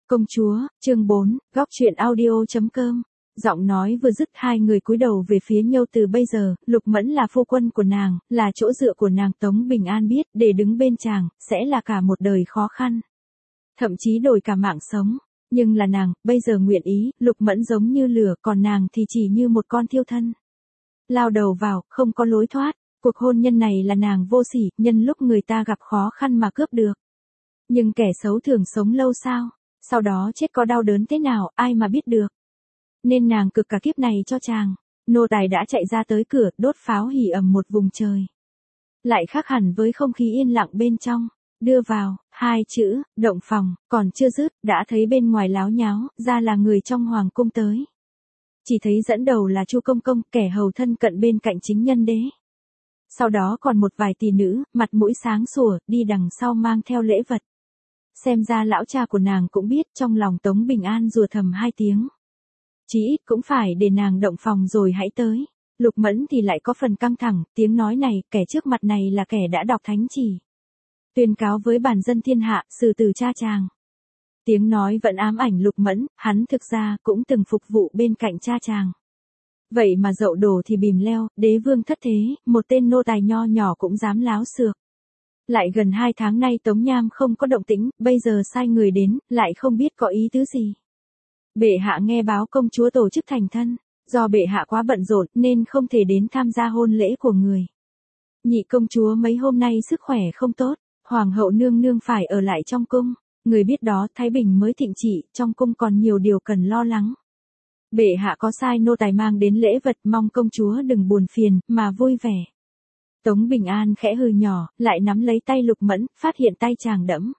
Công chúa, chương 4, góc chuyện audio.com. Giọng nói vừa dứt hai người cúi đầu về phía nhau. Từ bây giờ, Lục Mẫn là phu quân của nàng, là chỗ dựa của nàng. Tống Bình An biết, để đứng bên chàng, sẽ là cả một đời khó khăn. Thậm chí đổi cả mạng sống. Nhưng là nàng, bây giờ nguyện ý, Lục Mẫn giống như lửa, còn nàng thì chỉ như một con thiêu thân. Lao đầu vào, không có lối thoát. Cuộc hôn nhân này là nàng vô sỉ, nhân lúc người ta gặp khó khăn mà cướp được. Nhưng kẻ xấu thường sống lâu sao? Sau đó chết có đau đớn thế nào, ai mà biết được. Nên nàng cực cả kiếp này cho chàng. Nô tài đã chạy ra tới cửa, đốt pháo hỉ ầm một vùng trời. Lại khác hẳn với không khí yên lặng bên trong. Đưa vào, hai chữ, động phòng, còn chưa dứt, đã thấy bên ngoài láo nháo, ra là người trong hoàng cung tới. Chỉ thấy dẫn đầu là Chu Công Công, kẻ hầu thân cận bên cạnh chính nhân đế. Sau đó còn một vài tỷ nữ, mặt mũi sáng sủa, đi đằng sau mang theo lễ vật. Xem ra lão cha của nàng cũng biết, trong lòng Tống Bình An rủa thầm hai tiếng. Chí ít cũng phải để nàng động phòng rồi hãy tới. Lục Mẫn thì lại có phần căng thẳng, tiếng nói này, kẻ trước mặt này là kẻ đã đọc thánh chỉ. Tuyên cáo với bản dân thiên hạ, xử tử cha chàng. Tiếng nói vẫn ám ảnh Lục Mẫn, hắn thực ra cũng từng phục vụ bên cạnh cha chàng. Vậy mà dậu đổ thì bìm leo, đế vương thất thế, một tên nô tài nho nhỏ cũng dám láo xược. Lại gần 2 tháng nay Tống Nham không có động tĩnh, bây giờ sai người đến, lại không biết có ý tứ gì. Bệ hạ nghe báo công chúa tổ chức thành thân, do bệ hạ quá bận rộn nên không thể đến tham gia hôn lễ của người. Nhị công chúa mấy hôm nay sức khỏe không tốt, hoàng hậu nương nương phải ở lại trong cung, người biết đó, Thái Bình mới thịnh trị, trong cung còn nhiều điều cần lo lắng. Bệ hạ có sai nô tài mang đến lễ vật, mong công chúa đừng buồn phiền, mà vui vẻ. Tống Bình An khẽ hừ nhỏ, lại nắm lấy tay Lục Mẫn, phát hiện tay chàng đẫm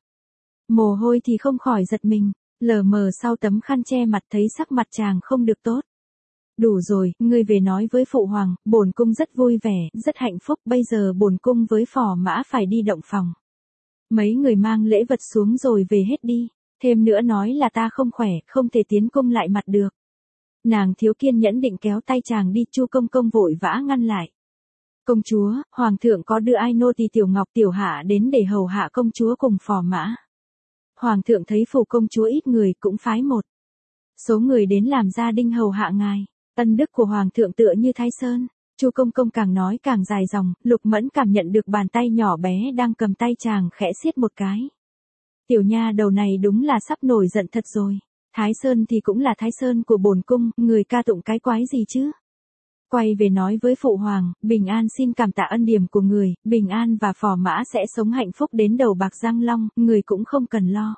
mồ hôi thì không khỏi giật mình, lờ mờ sau tấm khăn che mặt thấy sắc mặt chàng không được tốt. Đủ rồi, ngươi về nói với phụ hoàng, bổn cung rất vui vẻ, rất hạnh phúc, bây giờ bổn cung với phò mã phải đi động phòng. Mấy người mang lễ vật xuống rồi về hết đi, thêm nữa nói là ta không khỏe, không thể tiến cung lại mặt được. Nàng thiếu kiên nhẫn định kéo tay chàng đi, Chu Công Công vội vã ngăn lại. Công chúa, hoàng thượng có đưa ai nô tỳ Tiểu Ngọc tiểu hạ đến để hầu hạ công chúa cùng phò mã. Hoàng thượng thấy phủ công chúa ít người cũng phái một số người đến làm gia đinh hầu hạ ngài. Ân đức của hoàng thượng tựa như Thái Sơn. Chu Công Công càng nói càng dài dòng, Lục Mẫn cảm nhận được bàn tay nhỏ bé đang cầm tay chàng khẽ siết một cái. Tiểu nha đầu này đúng là sắp nổi giận thật rồi. Thái Sơn thì cũng là Thái Sơn của bổn cung, người ca tụng cái quái gì chứ? Quay về nói với phụ hoàng, Bình An xin cảm tạ ân điềm của người, Bình An và phò mã sẽ sống hạnh phúc đến đầu bạc răng long, người cũng không cần lo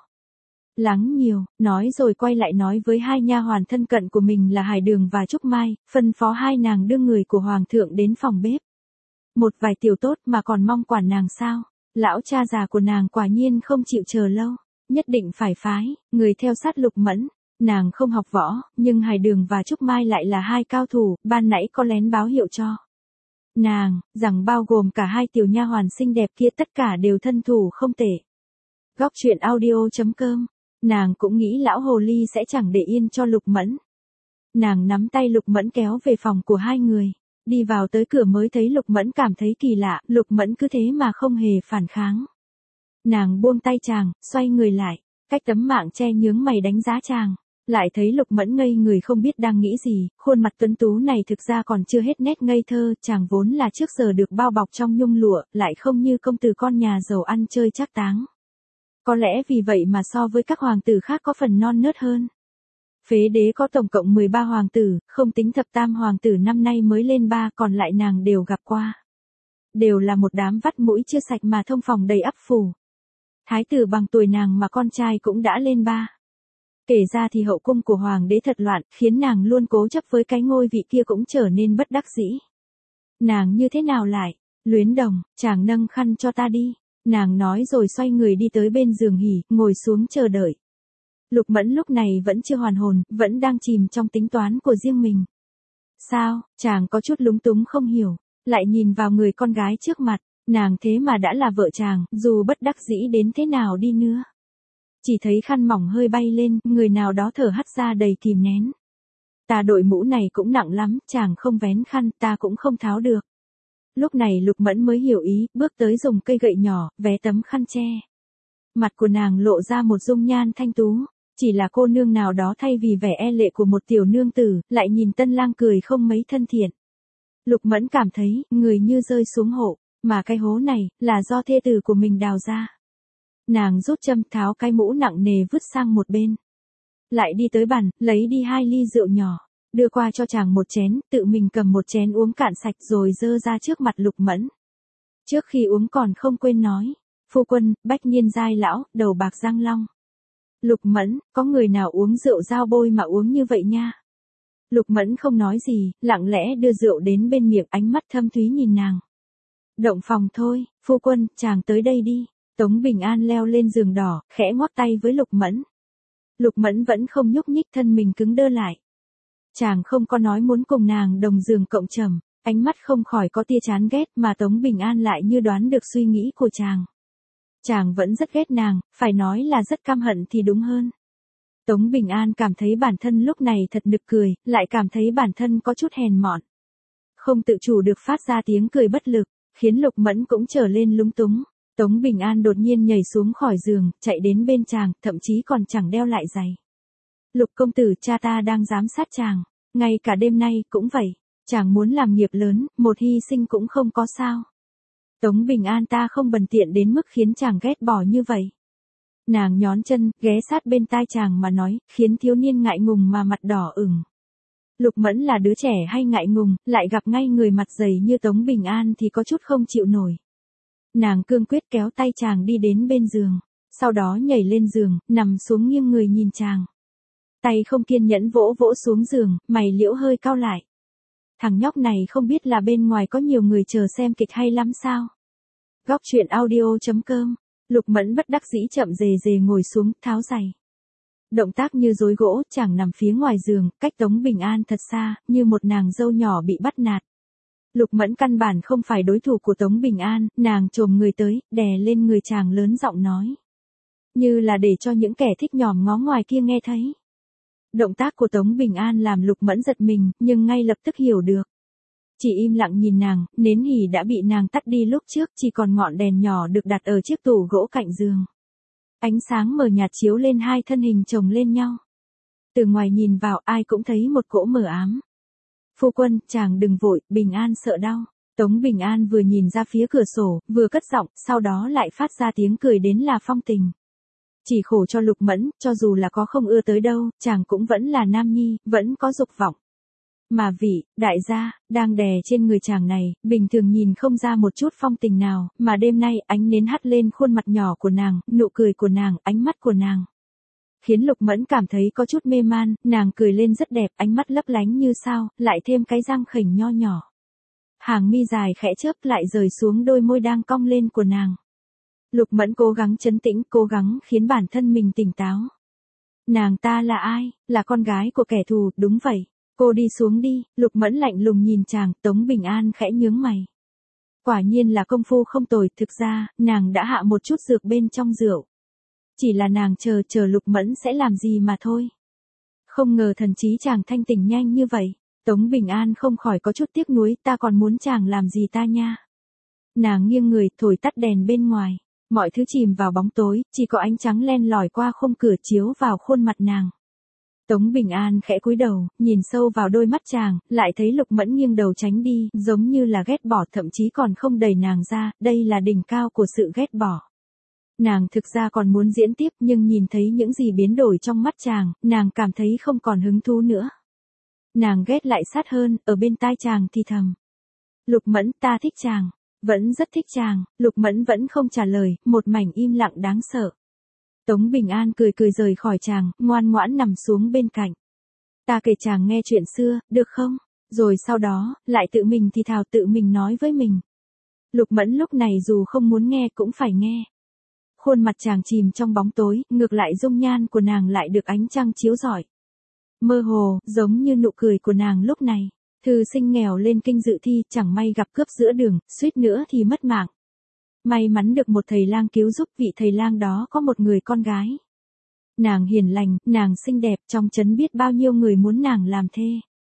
lắng nhiều. Nói rồi quay lại nói với hai nha hoàn thân cận của mình là Hải Đường và Trúc Mai, phân phó hai nàng đưa người của hoàng thượng đến phòng bếp. Một vài tiểu tốt mà còn mong quản nàng sao? Lão cha già của nàng quả nhiên không chịu chờ lâu, nhất định phải phái người theo sát Lục Mẫn. Nàng không học võ, nhưng Hải Đường và Trúc Mai lại là hai cao thủ, ban nãy có lén báo hiệu cho nàng, rằng bao gồm cả hai tiểu nha hoàn xinh đẹp kia tất cả đều thân thủ không tệ. Góc chuyện audio.com. Nàng cũng nghĩ lão hồ ly sẽ chẳng để yên cho Lục Mẫn. Nàng nắm tay Lục Mẫn kéo về phòng của hai người. Đi vào tới cửa mới thấy Lục Mẫn cảm thấy kỳ lạ, Lục Mẫn cứ thế mà không hề phản kháng. Nàng buông tay chàng, xoay người lại, cách tấm mạng che nhướng mày đánh giá chàng. Lại thấy Lục Mẫn ngây người không biết đang nghĩ gì, khuôn mặt tuấn tú này thực ra còn chưa hết nét ngây thơ, chàng vốn là trước giờ được bao bọc trong nhung lụa, lại không như công tử con nhà giàu ăn chơi trác táng. Có lẽ vì vậy mà so với các hoàng tử khác có phần non nớt hơn. Phế đế có tổng cộng 13 hoàng tử, không tính thập tam hoàng tử năm nay mới lên 3, còn lại nàng đều gặp qua. Đều là một đám vắt mũi chưa sạch mà thông phòng đầy ắp phủ. Thái tử bằng tuổi nàng mà con trai cũng đã lên 3. Kể ra thì hậu cung của hoàng đế thật loạn, khiến nàng luôn cố chấp với cái ngôi vị kia cũng trở nên bất đắc dĩ. Nàng như thế nào lại? Luyến Đồng, chàng nâng khăn cho ta đi. Nàng nói rồi xoay người đi tới bên giường hỉ, ngồi xuống chờ đợi. Lục Mẫn lúc này vẫn chưa hoàn hồn, vẫn đang chìm trong tính toán của riêng mình. Sao? Chàng có chút lúng túng không hiểu, lại nhìn vào người con gái trước mặt, nàng thế mà đã là vợ chàng, dù bất đắc dĩ đến thế nào đi nữa. Chỉ thấy khăn mỏng hơi bay lên, người nào đó thở hắt ra đầy kìm nén. Ta đội mũ này cũng nặng lắm, chàng không vén khăn, ta cũng không tháo được. Lúc này Lục Mẫn mới hiểu ý, bước tới dùng cây gậy nhỏ, vé tấm khăn che. Mặt của nàng lộ ra một dung nhan thanh tú. Chỉ là cô nương nào đó thay vì vẻ e lệ của một tiểu nương tử, lại nhìn tân lang cười không mấy thân thiện. Lục Mẫn cảm thấy, người như rơi xuống hố, mà cái hố này, là do thê tử của mình đào ra. Nàng rút châm tháo cái mũ nặng nề vứt sang một bên. Lại đi tới bàn, lấy đi 2 ly rượu nhỏ, đưa qua cho chàng một chén, tự mình cầm một chén uống cạn sạch rồi dơ ra trước mặt Lục Mẫn. Trước khi uống còn không quên nói, phu quân, bách niên giai lão, đầu bạc răng long. Lục Mẫn, có người nào uống rượu dao bôi mà uống như vậy nha. Lục Mẫn không nói gì, lặng lẽ đưa rượu đến bên miệng, ánh mắt thâm thúy nhìn nàng. Động phòng thôi, phu quân, chàng tới đây đi. Tống Bình An leo lên giường đỏ, khẽ ngoắc tay với Lục Mẫn. Lục Mẫn vẫn không nhúc nhích, thân mình cứng đơ lại. Chàng không có nói muốn cùng nàng đồng giường cộng trầm, ánh mắt không khỏi có tia chán ghét, mà Tống Bình An lại như đoán được suy nghĩ của chàng. Chàng vẫn rất ghét nàng, phải nói là rất căm hận thì đúng hơn. Tống Bình An cảm thấy bản thân lúc này thật nực cười, lại cảm thấy bản thân có chút hèn mọn. Không tự chủ được phát ra tiếng cười bất lực, khiến Lục Mẫn cũng trở lên lúng túng. Tống Bình An đột nhiên nhảy xuống khỏi giường, chạy đến bên chàng, thậm chí còn chẳng đeo lại giày. Lục công tử, cha ta đang giám sát chàng, ngay cả đêm nay cũng vậy. Chàng muốn làm nghiệp lớn, một hy sinh cũng không có sao. Tống Bình An, ta không bần tiện đến mức khiến chàng ghét bỏ như vậy. Nàng nhón chân, ghé sát bên tai chàng mà nói, khiến thiếu niên ngại ngùng mà mặt đỏ ửng. Lục Mẫn là đứa trẻ hay ngại ngùng, lại gặp ngay người mặt dày như Tống Bình An thì có chút không chịu nổi. Nàng cương quyết kéo tay chàng đi đến bên giường, sau đó nhảy lên giường, nằm xuống nghiêng người nhìn chàng. Tay không kiên nhẫn vỗ vỗ xuống giường, mày liễu hơi cau lại. Thằng nhóc này không biết là bên ngoài có nhiều người chờ xem kịch hay lắm sao. Góc truyện audio.com. Lục Mẫn bất đắc dĩ chậm rề rề ngồi xuống, tháo giày. Động tác như rối gỗ, chàng nằm phía ngoài giường, cách Tống Bình An thật xa, như một nàng dâu nhỏ bị bắt nạt. Lục Mẫn căn bản không phải đối thủ của Tống Bình An, nàng chồm người tới, đè lên người chàng lớn giọng nói. Như là để cho những kẻ thích nhòm ngó ngoài kia nghe thấy. Động tác của Tống Bình An làm Lục Mẫn giật mình, nhưng ngay lập tức hiểu được. Chỉ im lặng nhìn nàng, nến hỉ đã bị nàng tắt đi lúc trước, chỉ còn ngọn đèn nhỏ được đặt ở chiếc tủ gỗ cạnh giường. Ánh sáng mờ nhạt chiếu lên hai thân hình chồng lên nhau. Từ ngoài nhìn vào ai cũng thấy một cỗ mờ ám. Phu quân, chàng đừng vội, Bình An sợ đau. Tống Bình An vừa nhìn ra phía cửa sổ, vừa cất giọng, sau đó lại phát ra tiếng cười đến là phong tình. Chỉ khổ cho Lục Mẫn, cho dù là có không ưa tới đâu, chàng cũng vẫn là nam nhi, vẫn có dục vọng. Mà vị, đại gia, đang đè trên người chàng này, bình thường nhìn không ra một chút phong tình nào, mà đêm nay ánh nến hắt lên khuôn mặt nhỏ của nàng, nụ cười của nàng, ánh mắt của nàng. Khiến Lục Mẫn cảm thấy có chút mê man, nàng cười lên rất đẹp, ánh mắt lấp lánh như sao, lại thêm cái răng khểnh nho nhỏ. Hàng mi dài khẽ chớp lại rời xuống đôi môi đang cong lên của nàng. Lục Mẫn cố gắng trấn tĩnh, cố gắng khiến bản thân mình tỉnh táo. Nàng ta là ai? Là con gái của kẻ thù, đúng vậy. Cô đi xuống đi, Lục Mẫn lạnh lùng nhìn chàng, Tống Bình An khẽ nhướng mày. Quả nhiên là công phu không tồi, thực ra, nàng đã hạ một chút dược bên trong rượu. Chỉ là nàng chờ Lục Mẫn sẽ làm gì mà thôi. Không ngờ thần trí chàng thanh tỉnh nhanh như vậy. Tống Bình An không khỏi có chút tiếc nuối, ta còn muốn chàng làm gì ta nha. Nàng nghiêng người, thổi tắt đèn bên ngoài. Mọi thứ chìm vào bóng tối, chỉ có ánh trắng len lỏi qua khung cửa chiếu vào khuôn mặt nàng. Tống Bình An khẽ cúi đầu, nhìn sâu vào đôi mắt chàng, lại thấy Lục Mẫn nghiêng đầu tránh đi, giống như là ghét bỏ, thậm chí còn không đẩy nàng ra, đây là đỉnh cao của sự ghét bỏ. Nàng thực ra còn muốn diễn tiếp, nhưng nhìn thấy những gì biến đổi trong mắt chàng, nàng cảm thấy không còn hứng thú nữa. Nàng ghét lại sát hơn, ở bên tai chàng thì thầm. Lục Mẫn, ta thích chàng. Vẫn rất thích chàng, Lục Mẫn vẫn không trả lời, một mảnh im lặng đáng sợ. Tống Bình An cười cười rời khỏi chàng, ngoan ngoãn nằm xuống bên cạnh. Ta kể chàng nghe chuyện xưa, được không? Rồi sau đó, lại tự mình thì thào tự mình nói với mình. Lục Mẫn lúc này dù không muốn nghe cũng phải nghe. Khuôn mặt chàng chìm trong bóng tối, ngược lại dung nhan của nàng lại được ánh trăng chiếu rọi. Mơ hồ, giống như nụ cười của nàng lúc này. Thư sinh nghèo lên kinh dự thi, chẳng may gặp cướp giữa đường, suýt nữa thì mất mạng. May mắn được một thầy lang cứu giúp, vị thầy lang đó có một người con gái. Nàng hiền lành, nàng xinh đẹp, trong trấn biết bao nhiêu người muốn nàng làm thê.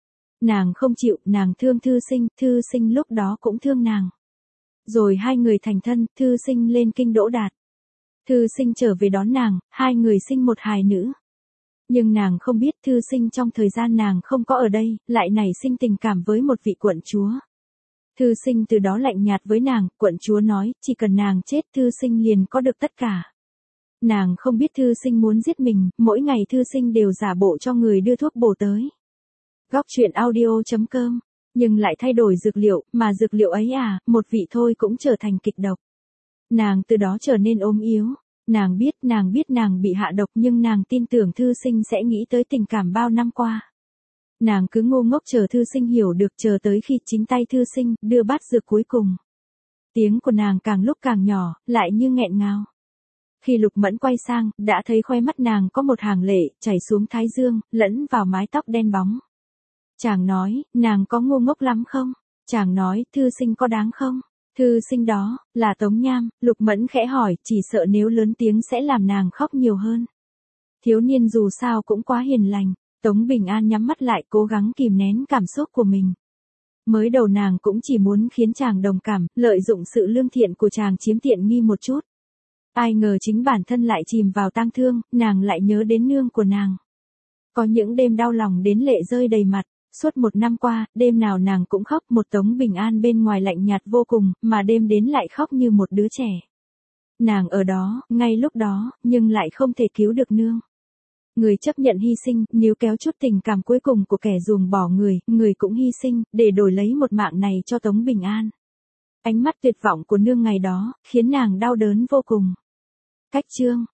Nàng không chịu, nàng thương thư sinh lúc đó cũng thương nàng. Rồi hai người thành thân, thư sinh lên kinh đỗ đạt. Thư sinh trở về đón nàng, hai người sinh một hài nữ. Nhưng nàng không biết thư sinh trong thời gian nàng không có ở đây, lại nảy sinh tình cảm với một vị quận chúa. Thư sinh từ đó lạnh nhạt với nàng, quận chúa nói, chỉ cần nàng chết thư sinh liền có được tất cả. Nàng không biết thư sinh muốn giết mình, mỗi ngày thư sinh đều giả bộ cho người đưa thuốc bổ tới. Góc truyện audio.com, nhưng lại thay đổi dược liệu, mà dược liệu ấy một vị thôi cũng trở thành kịch độc. Nàng từ đó trở nên ốm yếu. Nàng biết nàng bị hạ độc nhưng nàng tin tưởng thư sinh sẽ nghĩ tới tình cảm bao năm qua. Nàng cứ ngu ngốc chờ thư sinh hiểu được, chờ tới khi chính tay thư sinh đưa bát dược cuối cùng. Tiếng của nàng càng lúc càng nhỏ, lại như nghẹn ngào. Khi Lục Mẫn quay sang, đã thấy khóe mắt nàng có một hàng lệ chảy xuống thái dương, lẫn vào mái tóc đen bóng. Chàng nói, nàng có ngu ngốc lắm không? Chàng nói, thư sinh có đáng không? Thư sinh đó, là Tống Nham, Lục Mẫn khẽ hỏi, chỉ sợ nếu lớn tiếng sẽ làm nàng khóc nhiều hơn. Thiếu niên dù sao cũng quá hiền lành, Tống Bình An nhắm mắt lại cố gắng kìm nén cảm xúc của mình. Mới đầu nàng cũng chỉ muốn khiến chàng đồng cảm, lợi dụng sự lương thiện của chàng chiếm tiện nghi một chút. Ai ngờ chính bản thân lại chìm vào tang thương, nàng lại nhớ đến nương của nàng. Có những đêm đau lòng đến lệ rơi đầy mặt. Suốt 1 năm qua, đêm nào nàng cũng khóc, một Tống Bình An bên ngoài lạnh nhạt vô cùng, mà đêm đến lại khóc như một đứa trẻ. Nàng ở đó, ngay lúc đó, nhưng lại không thể cứu được nương. Người chấp nhận hy sinh, níu kéo chút tình cảm cuối cùng của kẻ ruồng bỏ người, người cũng hy sinh, để đổi lấy một mạng này cho Tống Bình An. Ánh mắt tuyệt vọng của nương ngày đó, khiến nàng đau đớn vô cùng. Cách chương